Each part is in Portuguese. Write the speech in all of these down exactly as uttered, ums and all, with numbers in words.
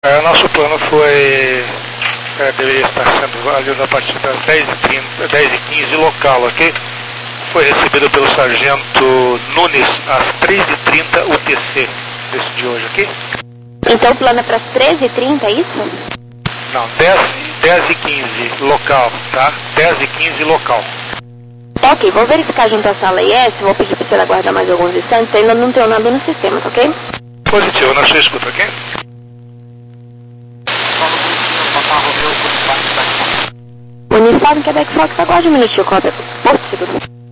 É, nosso plano foi, é, deveria estar sendo válido a partir das dez e quinze local, ok? Foi recebido pelo sargento Nunes às três e trinta U T C desse de hoje, ok? Então o plano é para as treze e trinta, é isso? Não, dez e quinze local, tá? dez e quinze local. Tá, ok, vou verificar junto à sala I S, vou pedir para você aguardar mais alguns instantes, ainda não tenho nada no sistema, tá ok? Positivo, na sua escuta, ok? Uniforme Quebec Fox, aguarde um minutinho, cópia. Posto seguro.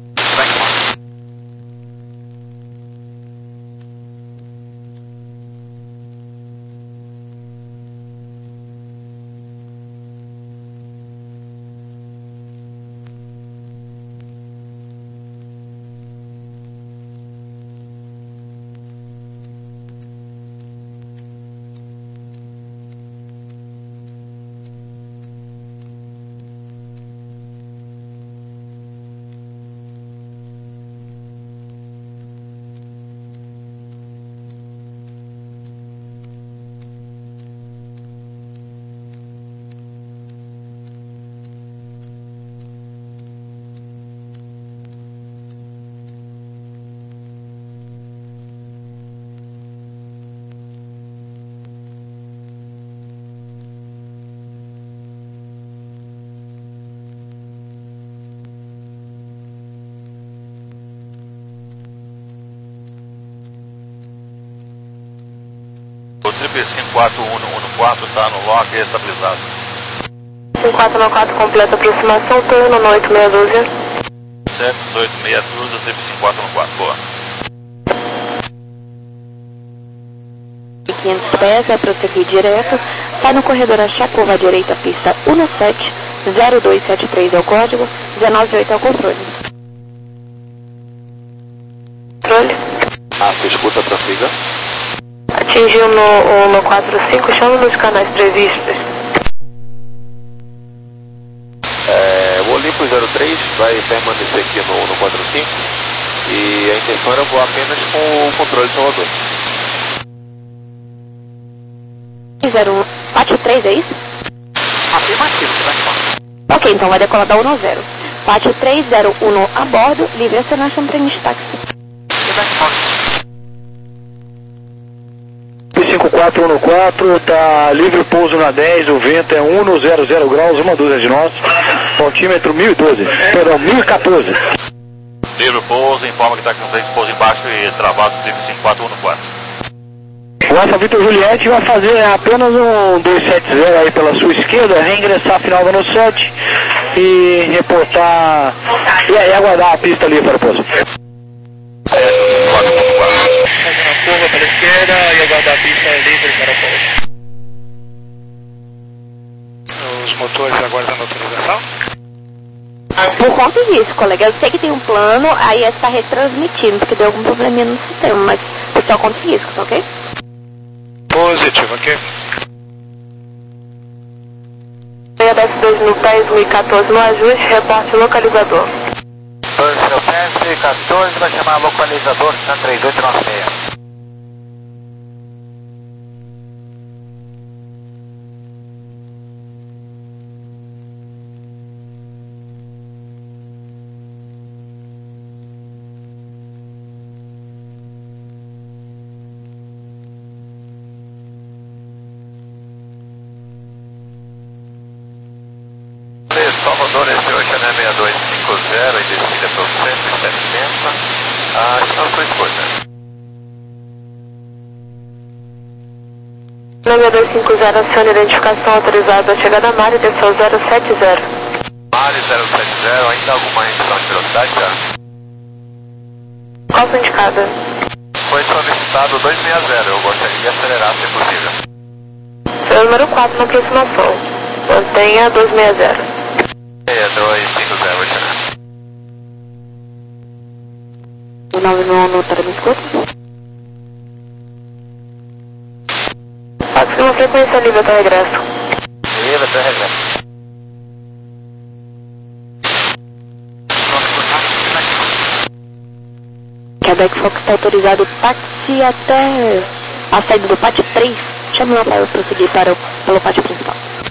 O triple cinco quatro um um quatro está no lock e estabilizado. cinco quatro um quatro completa aproximação, turno no oito meia dúzia. sete oito meia dúzia, triple cinco quatro um quatro, boa. quinhentos pés, é prosseguir direto, sai no corredor a Chacova à direita, pista um sete zero dois sete três é o código, dezenove oito é o controle. Controle. Ah, você escuta, prossiga. Atingiu no, no quatro cinco, chama nos canais previstos. É, o Olympus zero três vai permanecer aqui no, no quatro cinco e a intenção era voar apenas com o controle de Salvador. zero um quatro três, é isso? Afirmativo, vai. Ok, então vai decolar da um zero. quatro três zero um a bordo, livre acionação para de táxi. cinco quatro um quatro, tá livre pouso na dez, o vento é um zero zero graus, uma dúzia de nós, altímetro mil e doze, perdão, mil e quatorze. Livre pouso, informa que está com três pouso embaixo e travado triple cinco quatro um quatro. O Alfa Vitor Juliette vai fazer apenas um dois sete zero aí pela sua esquerda, reingressar a final da no sete e reportar e aí aguardar a pista ali para o pouso. Fazer uma curva para a esquerda e aguardar a pista livre para o pouso. Os motores aguardando autorização? Por conta disso, colega, eu sei que tem um plano, aí está retransmitindo, porque deu algum probleminha no sistema, mas por só conta disso, tá ok? Positivo, ok? dois mil e dez, mil e quatorze no ajuste, reporte localizador. dois mil e dez, mil e quatorze, vai chamar localizador três oito nove seis. Salvador, esse Ocean é seis dois cinco zero, em descida para o cento e setenta. Ah, acho que não foi escolha. seis dois cinco zero, aciona identificação autorizada à chegada a Mari, desceu zero sete zero. Mari zero sete zero, ainda alguma restrição de velocidade já? Qual foi indicada? Foi solicitado duzentos e sessenta, eu gostaria de acelerar se possível. Seu número quatro na aproximação. Mantenha duzentos e sessenta. seis dois cinco zero, Ocean. O nove no tá me escuta? Pode ser uma frequência livre até regresso. Livre até regresso. Quebec Fox está autorizado táxi até a saída do P A T três, Chame lá para eu prosseguir para o, pelo pátio principal.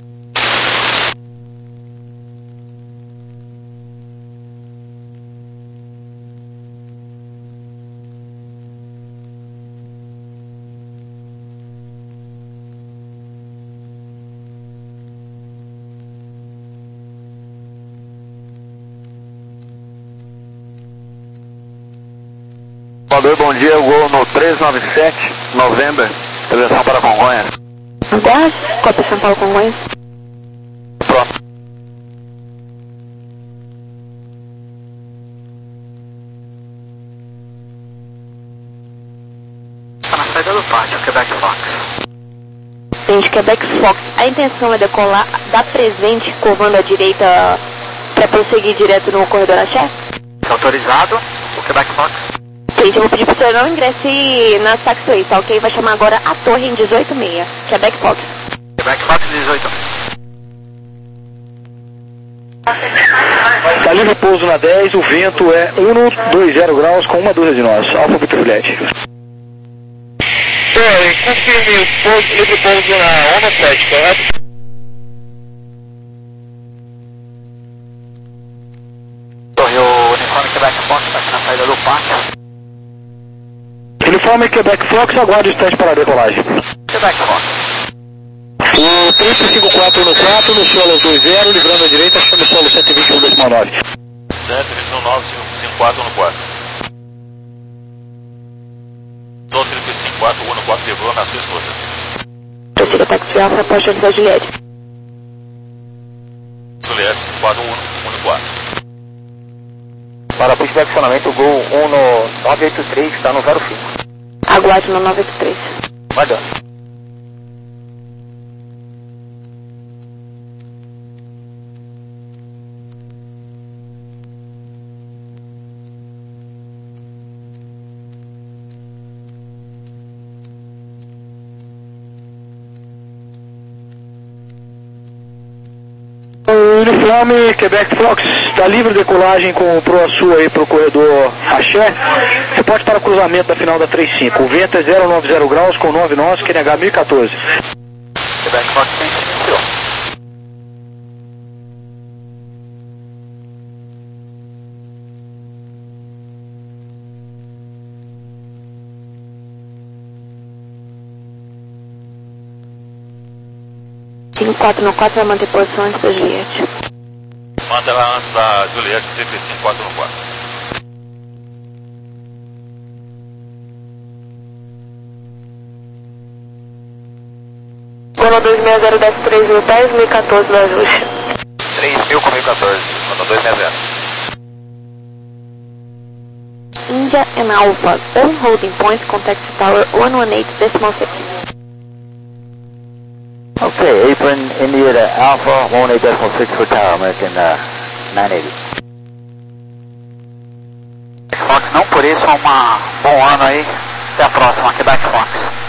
Salvador, bom dia, gol no três nove sete, November, direção para Congonhas. Aguarde, cópia São Paulo Congonhas. Pronto. Está na saída do pátio, Quebec Fox. Gente, Quebec Fox, a intenção é decolar da presente, curvando à direita para prosseguir direto no corredor Axé? Autorizado, o Quebec Fox. Gente, eu vou pedir pro senhor não ingresse na taxiway, tá ok? Vai chamar agora a torre em dezoito e meia, Quebec Fox. Quebec Fox dezoito. Tá livre pouso na dez, o vento é um vinte graus com uma dúzia de nós. Alfa Victor Juliette. Senhor, confirme o pouso, livre pouso na ONU sete, correto? Torre, o uniforme Quebec Fox está aqui na saída do pátio. Uniforme Quebec Fox, aguarde o instante para a decolagem. Quebec Fox. O triplo cinco quatro no quatro, no solo dois zero, livrando a direita, chama o solo cento e vinte e um decimal nove. cento e vinte e um nove, cinco quatro no quatro. Solo trinta e cinco quatro, um no quatro, livrou na sua esposa. Prossiga táxi Alfa, após a Juliette. Juliette, quatro um, um no quatro. Para pushback acionamento, gol um no nove oito três, está no zero cinco. Aguarde no nove oito três. Vai dando. Uniforme Quebec Fox, está livre de decolagem com o Proa Sul aí pro corredor Axé. Reporte para o cruzamento da final da trinta e cinco. O vento é zero nove zero graus com nove nós, Q N H mil e quatorze. Quebec Fox tem iniciou. cinco quatro no quatro vai manter posição antes da Juliette. Manda ela antes da Juliette, trinta e cinco quatro no quatro. Bola dois seis zero dez três mil dez, mil e quatorze do ajuste. três mil com mil e quatorze, manda dois seis zero. India and Alpha, on holding point, contact tower one one eight decimal six. Okay, apron India to Alpha, one eight decimal six for tower, American uh, nine eighty. Fox, não por isso, um bom ano aí. Até a próxima, Quebec Fox.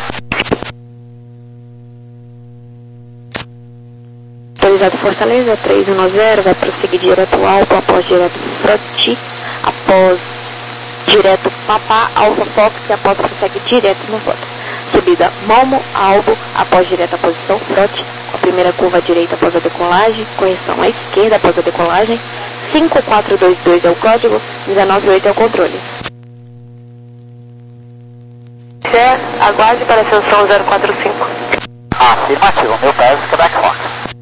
Autorizado Fortaleza, três um zero, vai prosseguir direto Alpha, após direto Froti, após direto Papá, Alpha Fox, e após prossegue direto no voto. Subida Malmo, Albo, após direto a posição Froti, a primeira curva à direita após a decolagem, correção à esquerda após a decolagem, cinco quatro dois dois é o código, dezenove oito é o controle. Sé, aguarde para a ascensão zero quatro cinco. Afirmativo, meu peso, Quebec Fox.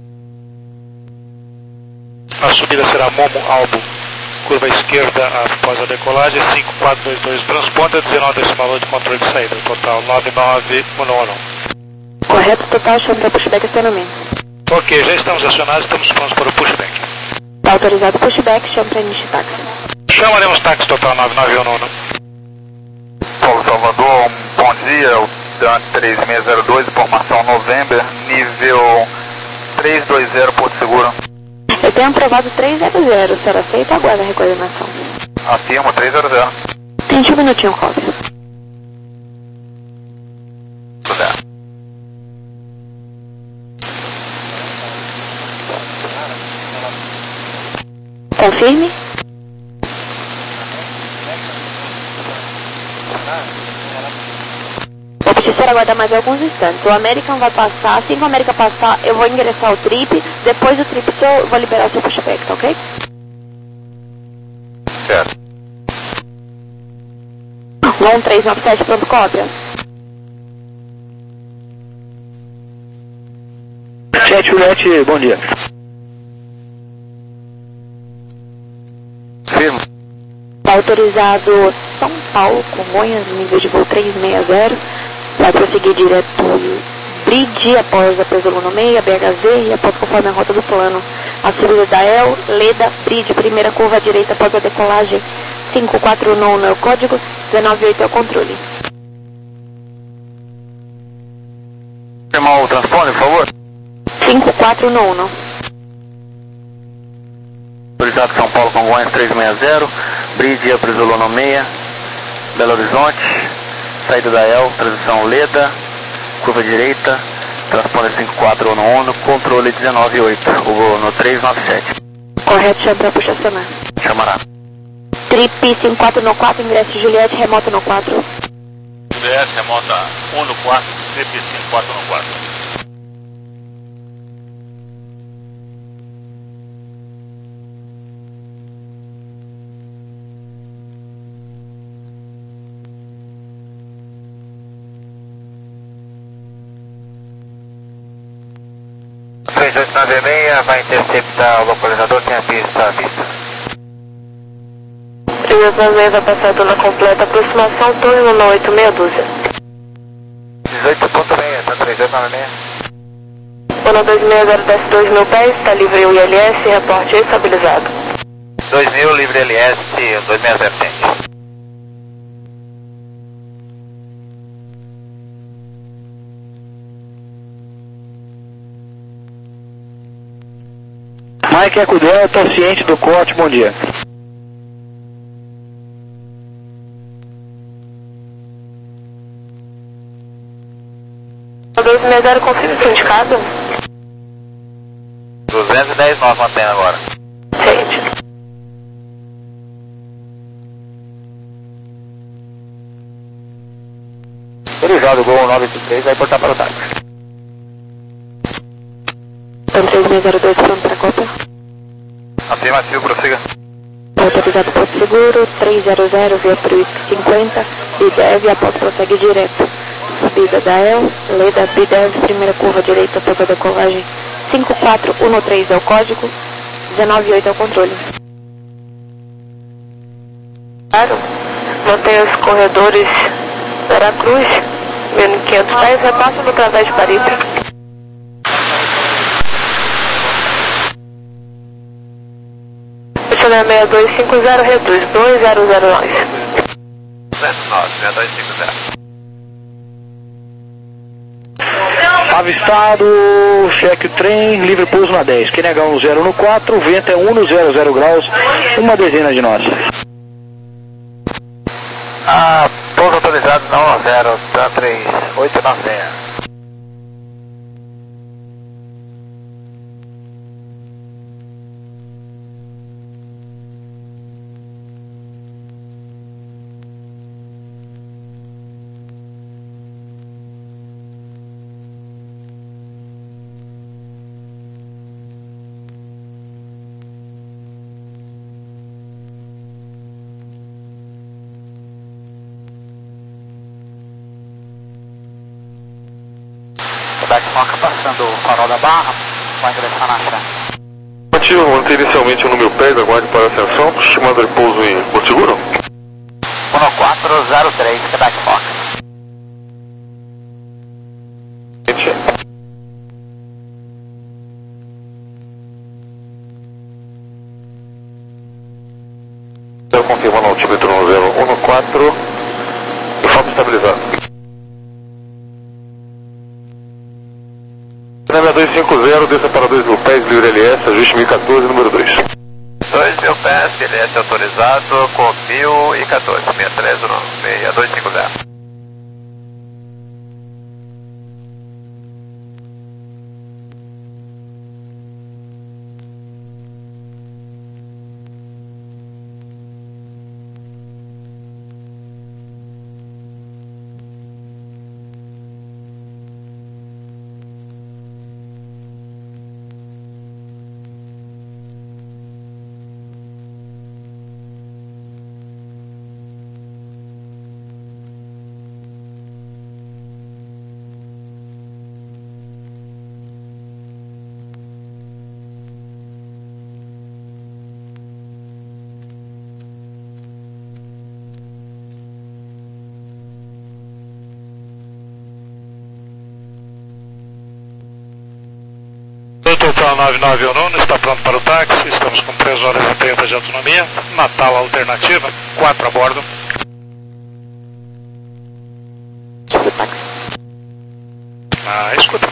A subida será Momo Albo, curva esquerda após a decolagem, cinco quatro dois dois transponder, dezenove decimal oito controle de saída, total nove nove um um. Correto, total, chame para pushback acionamento. Ok, já estamos acionados, estamos prontos para o pushback. Está autorizado pushback, chame para início de táxi. Chamaremos táxi total nove nove um um. Paulo Salvador, um bom dia, o Dan três seis zero dois, informação November, nível três dois zero, Porto Seguro. Eu tenho aprovado três zero zero, será aceito, aguarda a recoordenação. Afirmo, três zero zero. Tente um minutinho, Cópia. Confirme. Opte por aguardar mais alguns instantes. O American vai passar, assim que o American passar, eu vou ingressar o trip, depois do trip eu vou liberar o seu pushback, tá ok? Certo. um três nove sete, pronto, cópia. sete Juliette, bom dia. Firme. Autorizado São Paulo, Congonhas, nível de voo trezentos e sessenta. Vai prosseguir direto Bridge, após a Peso no meia, B H Z, e após conforme a rota do plano. A subida da El, Leda, Bridge, primeira curva à direita após a decolagem, cinco quatro nove é o código, dezenove oito é o controle. Irmão, o transponder, por favor. cinco quatro nove. Autorizado São Paulo, Congonhas trezentos e sessenta, Bridge, Aprisolo no meia, Belo Horizonte, saída da El, transição Leda, curva direita, transponder cinco quatro nove, controle dezenove oito, o no trezentos e noventa e sete. Correto, chama para acionar. Chamará. Trip cinco quatro nove quatro, ingresso Juliette, remoto no quatro. Juliette, remota um no quatro, strip cinco quatro no quatro. três oito nove seis, vai interceptar o localizador, tem a pista à vista. três oito nove seis vai passar a zona completa, aproximação torre um oito meia dúzia. dezoito ponto seis, tá três oito nove seis. Zona dois seis zero, desce dois mil pés, está livre o I L S, reporte estabilizado. dois mil, livre L S, dois seis zero, tente. Mike Eco Delta, ciente do corte, bom dia. dois seis zero, confirma o indicado. duzentos e dez nós mantendo agora. Ciente. Autorizado, Gol nove oito três, vai portar para o táxi. Então três seis zero dois, pronto para a cópia. Afirmativo, prossiga. Autorizado Porto Seguro, trezentos e via para o cinquenta, B dez, após prossegue direto. Subida da El, Leda, B dez, primeira curva direita, após a decolagem, cinco quatro um três é o código, dezenove oito é o controle. Claro, mantenha os corredores Veracruz, menos quinhentos pés, repassa no através de Paripe. seis dois cinco zero, reduz dois zero zero nove. duzentos e nove, seis dois cinco zero. Avistado, cheque o trem, livre pouso na dez, Q N H um zero no quatro, vento é um no zero zero graus, uma dezena de nós. Ah, pouso autorizado não zero, tá três oito nove seis. Backmarca passando o farol da barra, vai ingressar na chave. Ativo, manter inicialmente no mil pés, aguarde para a ascensão, estimando de pouso em Porto Seguro. um quatro zero três, Quebec Fox. Estou confirmando o altímetro no zero um quatro, informe estabilizado. seis dois cinco zero, desça para dois mil pés, livre L S, ajuste mil e quatorze, número dois. dois mil pés, L S autorizado, com mil e quatorze, seis três nove, seis dois cinco zero. Total nove nove um Nunes, está pronto para o táxi, estamos com três horas e trinta de autonomia, Natal alternativa, quatro a bordo. Sobre o táxi. Ah, escuta.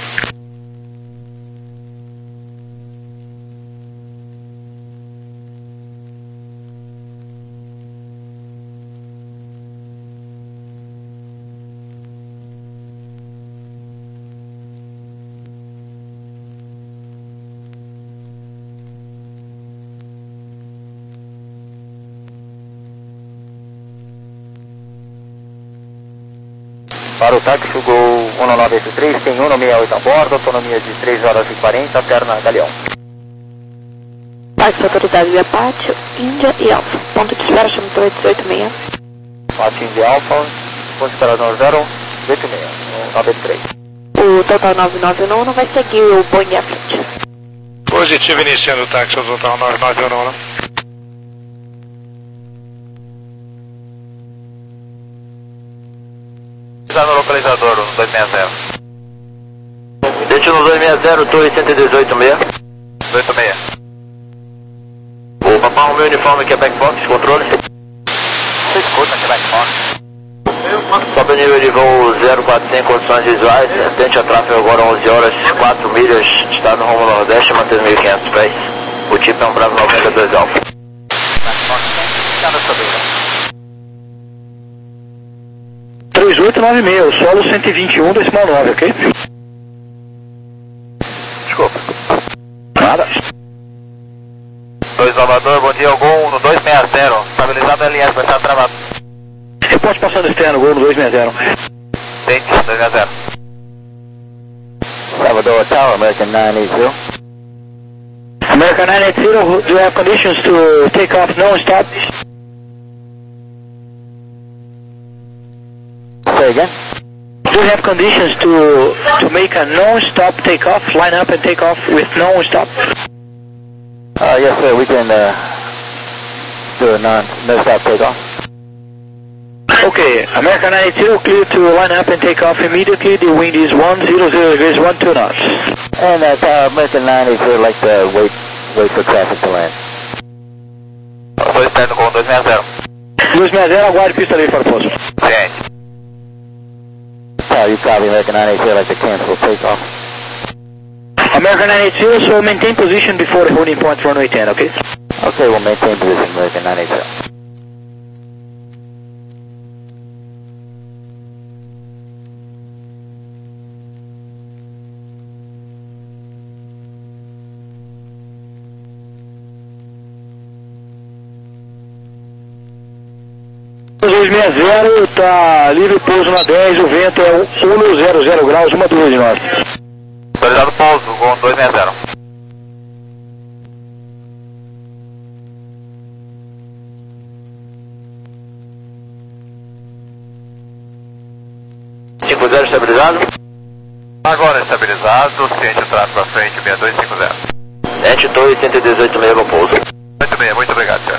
Para o táxi, Gol um nove oito três, tem um sessenta e oito a bordo, autonomia de três horas e quarenta, Terna Galeão. Táxi autorizado via Pátio, Índia e Alfa. Ponto de espera, chama oito oito seis. Pátio Índia Alfa, ponto de espera zero zero oito seis, um nove oito três. O Total nove nove um vai seguir o Boeing à frente. Positivo iniciando o táxi ao Total nove nove um. Está no localizador, no dois seis zero. Destino dois seis zero, Torre cento e dezoito seis. dezoito seis. O Papá Romeo uniforme Quebec Fox, controle. Você escuta Quebec Fox? Sobe o nível de voo zero quatro cinco, condições visuais. Atente a tráfego agora onze horas, quatro milhas, estado rumo nordeste, mantendo mil e quinhentos pés. O tipo é um Bravo noventa e dois Alfa. Quebec Fox, tem que subir. três oito nove seis, solo cento e vinte e um, decimal nove, ok? Desculpa. Nada. dois Salvador, bom dia, Gol no dois seis zero. Estabilizado L S, vai estar travado. Reporte passando externo, Gol no dois seis zero. Tente, dois seis zero. Salvador Tower, American nine eight zero. American nine eight zero, do you have conditions to take off non-stop? Say again? Do you have conditions to to make a non-stop takeoff, line up and take off with non-stop? Uh, yes, sir. We can uh, do a non no-stop takeoff. Okay, American nine eight zero, clear to line up and take off immediately. The wind is one zero zero degrees, one two knots. And uh, uh, American nine eight zero like to wait wait for traffic to land. Dois externo com dois seis zero. dois seis zero, aguarde pista livre para o pouso. Ciente. Uh, you copy American nine eight zero like to cancel takeoff. American nine eight zero, so maintain position before the holding point runway ten, okay? Okay, we'll maintain position American nine eight zero. dois seis zero, tá livre pouso na dez, o vento é um zero zero graus, uma dúvida de nós. Autorizado pouso, com dois seis zero. cinco zero estabilizado? Agora estabilizado, ciente o tráfego à frente, seis dois cinco zero. Ciente Torre cento e dezoito seis no pouso. Muito bem, muito obrigado, senhor.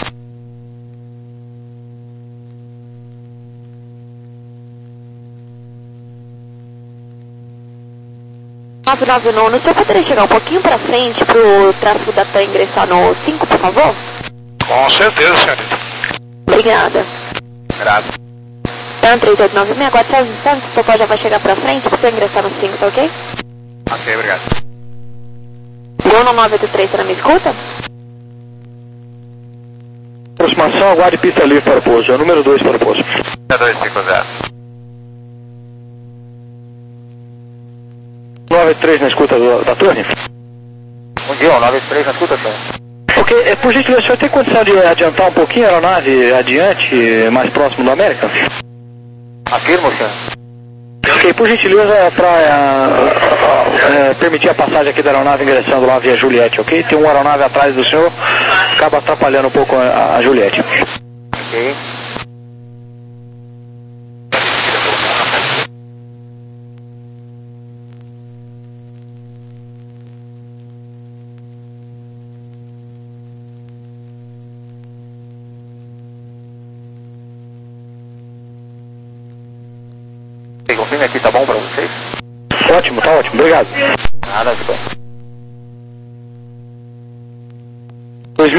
nove nove nove, você poderia chegar um pouquinho para frente para o tráfego da TAM ingressar no cinco, por favor? Com certeza, senhorita. Obrigada. Graças. TAM três oito nove seis, agora só instantes, o Popó já vai chegar para frente para você ingressar no cinco, tá ok? Ok, obrigado. Gol no nove oito três, você não me escuta? Aproximação, aguarde pista livre para o pouso, é o número dois para o pouso. seis dois cinco zero. nove três na escuta do, da torre. Bom dia, nove três na escuta, senhor. Ok, é, por gentileza, o senhor tem condição de adiantar um pouquinho a aeronave adiante, mais próximo do América? Afirmo, senhor. Ok, por gentileza, para é, é, permitir a passagem aqui da aeronave ingressando lá via Juliette, ok? Tem uma aeronave atrás do senhor, acaba atrapalhando um pouco a, a Juliette. Ok. Confirme aqui, tá bom pra vocês? Ótimo, tá ótimo, obrigado. Nada, de bom.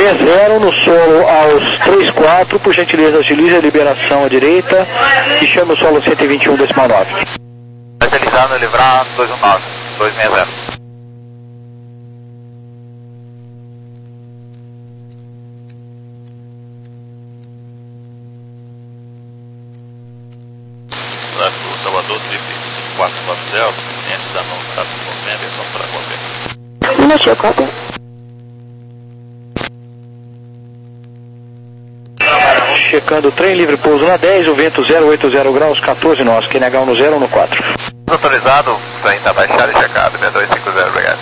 seis zero no solo aos três quatro, por gentileza agilize a liberação à direita e chame o solo cento e vinte e um decimal nove. Agilizando, livrar dois um nove, dois seis zero. Tráfego Salvador, trip cinco quatro nove zero, ciente da não tráfego novembro, então para qualquer. Minutinho, cópia. Checando o trem livre pouso na dez, o vento zero oito zero graus, quatorze nós, Q N H um zero um quatro. Autorizado, o trem está baixado e checado, seis dois cinco zero, obrigado.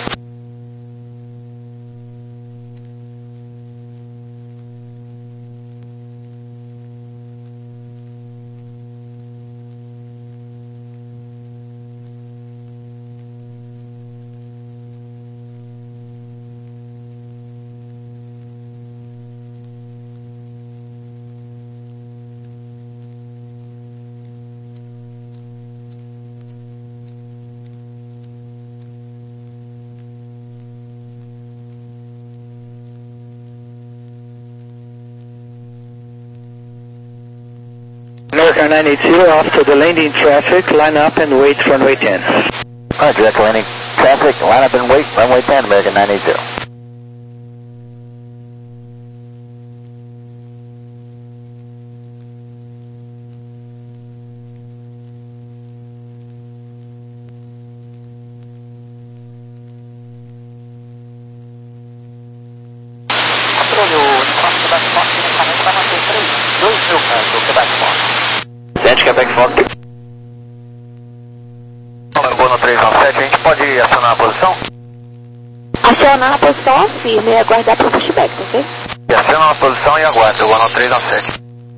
American nine eight zero, after the landing traffic, line up and wait for runway ten. Alright, direct landing traffic, line up and wait, runway ten, American nine eight zero. Controle, o uniforme Quebec Fox inicialmente vai manter três dois mil pés do Quebec Fox. Sente Quebec Fox. Largou no três um sete, a gente pode acionar a posição? Acionar a posição firme e aguardar para o pushback, ok? E aciona a posição e aguarda, eu vou no três um sete.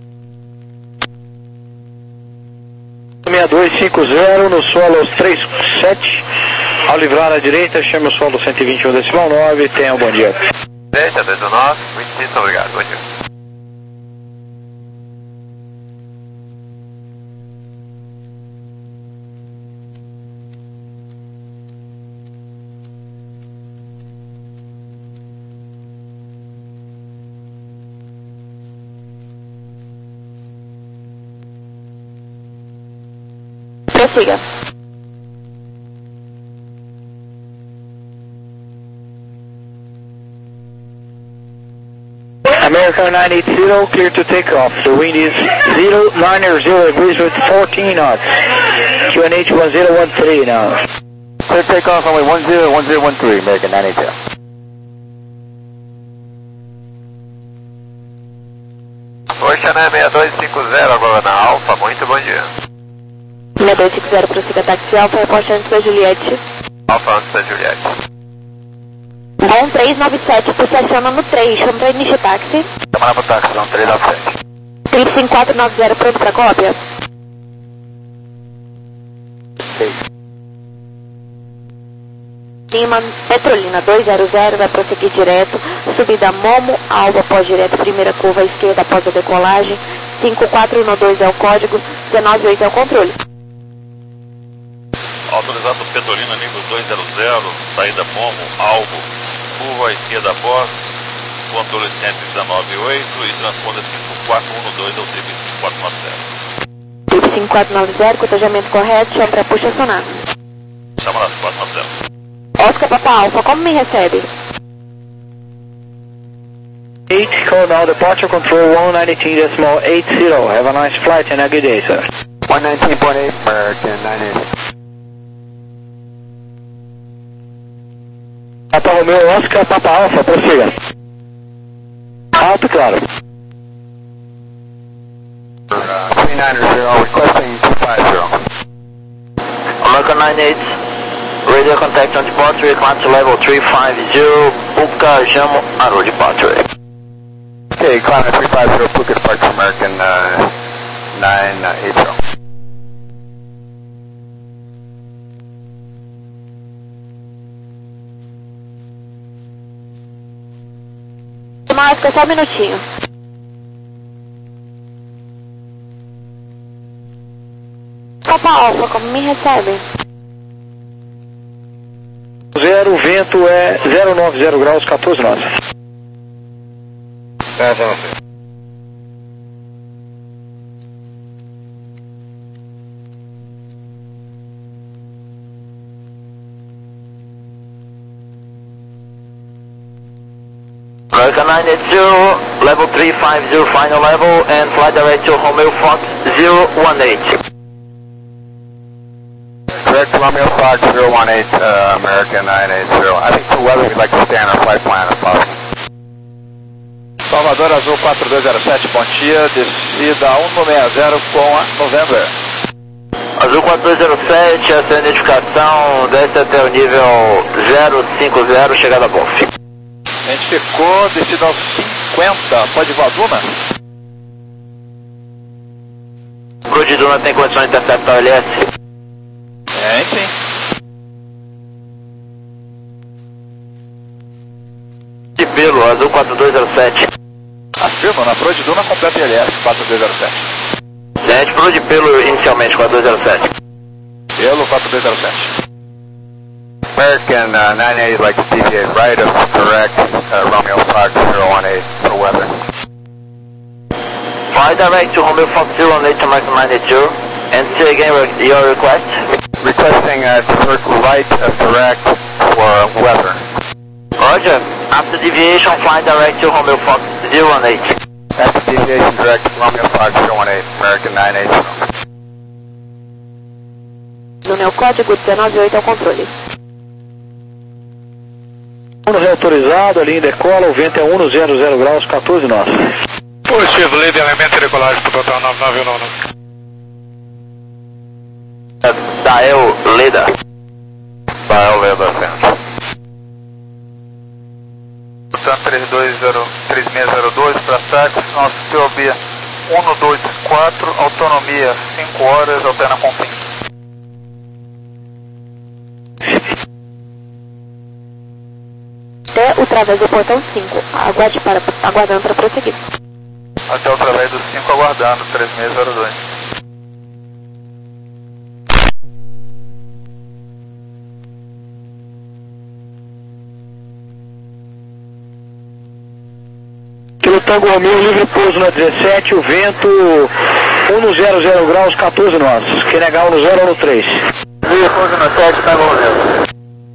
seis dois cinco zero no solo aos três sete, ao livrar à direita, chame o solo cento e vinte e um decimal nove, tenha um bom dia. Deixa, dois um nove, muito obrigado, bom dia. Prossiga. American nine eight zero, clear to take off. The wind is zero nine zero degrees with fourteen knots. Q N H one zero one three now. Clear take off only one zero one zero one three, American nine eight zero. Poxa, né, seis dois cinco zero agora na Alfa, muito bom dia. seis dois cinco zero, prossiga táxi Alfa, reporte antes da Juliette. Alfa antes da Juliette. Bom três nove sete, você aciona no três, chama para início táxi. Chamar para o táxi, não, três nove sete. Trip cinco quatro nove zero, pronto para cópia? Ok. Lima, Petrolina dois zero zero, vai prosseguir direto, subida Momo, Alba após direto, primeira curva à esquerda após a decolagem, cinco quatro um dois é o código, dezenove oito é o controle. Autorizado Petrolina, nível dois zero zero, saída Momo, Alvo, curva à esquerda após, controle cento e dezenove oito e transponder cinco quatro um dois ao T V cinco quatro nove zero. T V cinco quatro nove zero, cotejamento correto, chama para puxa acionar. Chama lá, quatro nove zero. Oscar Papa Alfa, como me recebe? eight, call now departure control one nineteen decimal eight zero. Have a nice flight and a good day, sir. one nineteen point eight, American nine eight. Papa Romeo, Oscar Papa Alfa, prossiga. Alto e claro. three nine zero, requesting two five zero. American nine eight, radio contact on departure, climb to level three five zero, Puka Jamo, auto departure. Okay, climb three five zero, Puka departure, American uh, nine eight zero. Oscar, só um minutinho. Papa Alfa, como me recebe? Zero, vento é zero nove zero graus, quatorze nós. Tá, tá, tá. American nine eight zero, level three five zero, final level, and fly direct to Romeo Fox zero one eight. Direct to Romeo Fox zero one eight, uh, American nine eight zero. I think for weather we'd like to stay on our flight plan if possible. Salvador Azul quatro dois zero sete, bom dia, descida um seis zero com a November. Azul quatro dois zero sete, essa é a identificação, desce até o nível zero cinco zero, chegada a Golf. Identificou, descida aos cinquenta, pode voar Duna? Pro de Duna tem condições de interceptar o L S? Tem, sim. De pelo, Azul quatro dois zero sete. Afirma, na Pro de Duna completa L S quatro dois zero sete. Gente, Pro de pelo inicialmente quatro dois zero sete. Pelo quatro dois zero sete. American uh, nine eighty, like to deviate right of direct uh, Romeo Fox zero one eight for weather. Fly direct to Romeo Fox zero one eight to American nine eight zero. And say again your request. Requesting uh, to work right of direct for weather. Roger. After deviation, fly direct to Romeo Fox zero one eight. After deviation, direct Romeo Fox zero one eight, American nine eight zero. No meu código dezenove oito ao controle. Uno reautorizado, a linha decola, o vento é um zero zero graus, quatorze nós. Positivo, líder, elemento de decolagem para total nove nove um nove. Dael Leda. Dael Leda, centro. Portanto, três dois zero três seis zero dois para táxi, nosso T O B um dois quatro, autonomia cinco horas, alterna com fim. Até o través do portão cinco, aguarde para, aguardando para prosseguir. Até o través do cinco, aguardando, três seis zero dois. Pelo Tango Romeo, livre pouso na dezessete, o vento um zero zero graus, quatorze nós. Quem negar um zero um três. Livre pouso na sete, Tango Romeo.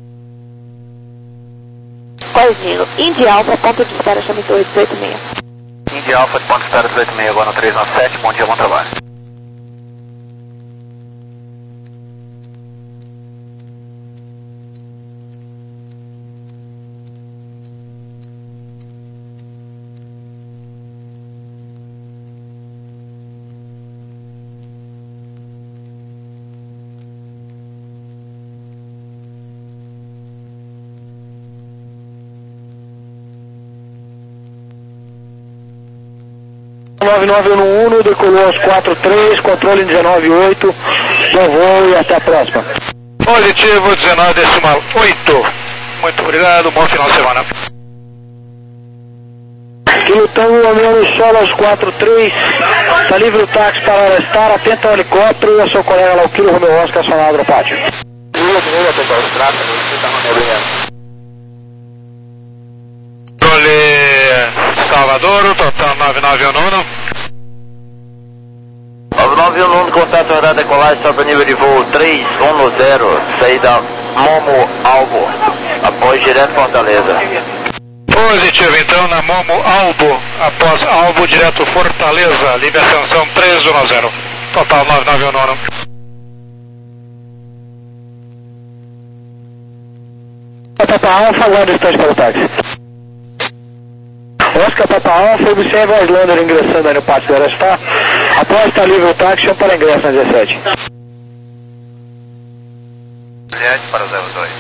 Corzinho, Indy Alpha, ponto de espera, chame torre dezoito seis. Indy Alpha, ponto de espera dezoito seis, agora no três nove sete, bom dia, bom trabalho. nove nove um um, decolou aos quatro três, controle dezenove oito, bom voo e até a próxima. Positivo, dezenove decimal oito. Muito obrigado, bom final de semana. Pilotão Romeo no solo aos quatro três, está livre o táxi para arestar, atenta ao helicóptero e a seu colega lá, o Kilo Romeo Oscar, acionado no pátio. Controle Salvador, total nove nove um nove. nove nove um um, contato radar decolagem, sobe nível de voo três um zero, saída Momo Albo, após direto Fortaleza. Positivo, então, na Momo Albo, após Albo, direto Fortaleza, livre ascensão três um zero, total nove nove um nove. Papa Alfa, aguarda o instante para o táxi. Oscar Papa Alfa, observa a Islander ingressando aí no pátio do Aerostar. Após estar livre o táxi, chama para ingresso na dezessete. Juliette para zero dois.